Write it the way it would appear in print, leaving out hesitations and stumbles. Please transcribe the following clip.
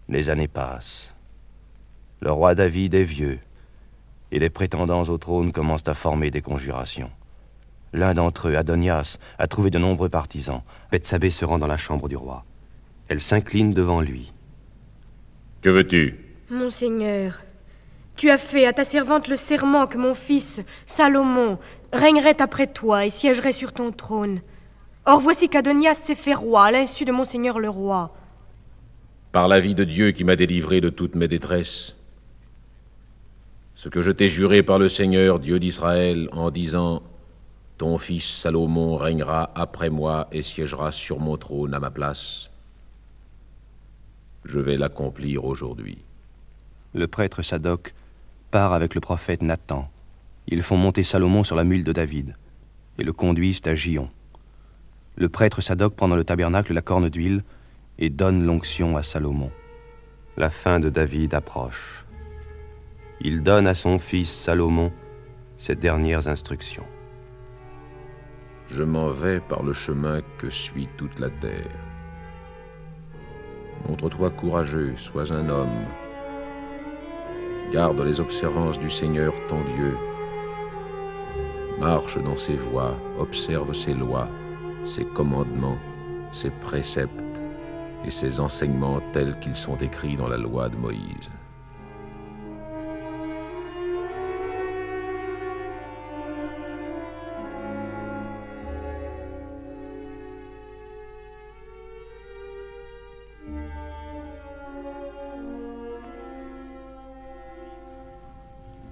Les années passent. Le roi David est vieux, et les prétendants au trône commencent à former des conjurations. L'un d'entre eux, Adonias, a trouvé de nombreux partisans. Bethsabée se rend dans la chambre du roi. Elle s'incline devant lui. Que veux-tu? Monseigneur, tu as fait à ta servante le serment que mon fils, Salomon, régnerait après toi et siégerait sur ton trône. Or voici qu'Adonias s'est fait roi à l'insu de Monseigneur le roi. Par la vie de Dieu qui m'a délivré de toutes mes détresses, ce que je t'ai juré par le Seigneur, Dieu d'Israël, en disant « Ton fils Salomon régnera après moi et siégera sur mon trône à ma place », je vais l'accomplir aujourd'hui. » Le prêtre Sadoc part avec le prophète Nathan. Ils font monter Salomon sur la mule de David et le conduisent à Gion. Le prêtre Sadoc prend dans le tabernacle la corne d'huile et donne l'onction à Salomon. La fin de David approche. Il donne à son fils Salomon ses dernières instructions. Je m'en vais par le chemin que suit toute la terre. Montre-toi courageux, sois un homme. Garde les observances du Seigneur ton Dieu. Marche dans ses voies, observe ses lois, ses commandements, ses préceptes et ses enseignements tels qu'ils sont écrits dans la loi de Moïse.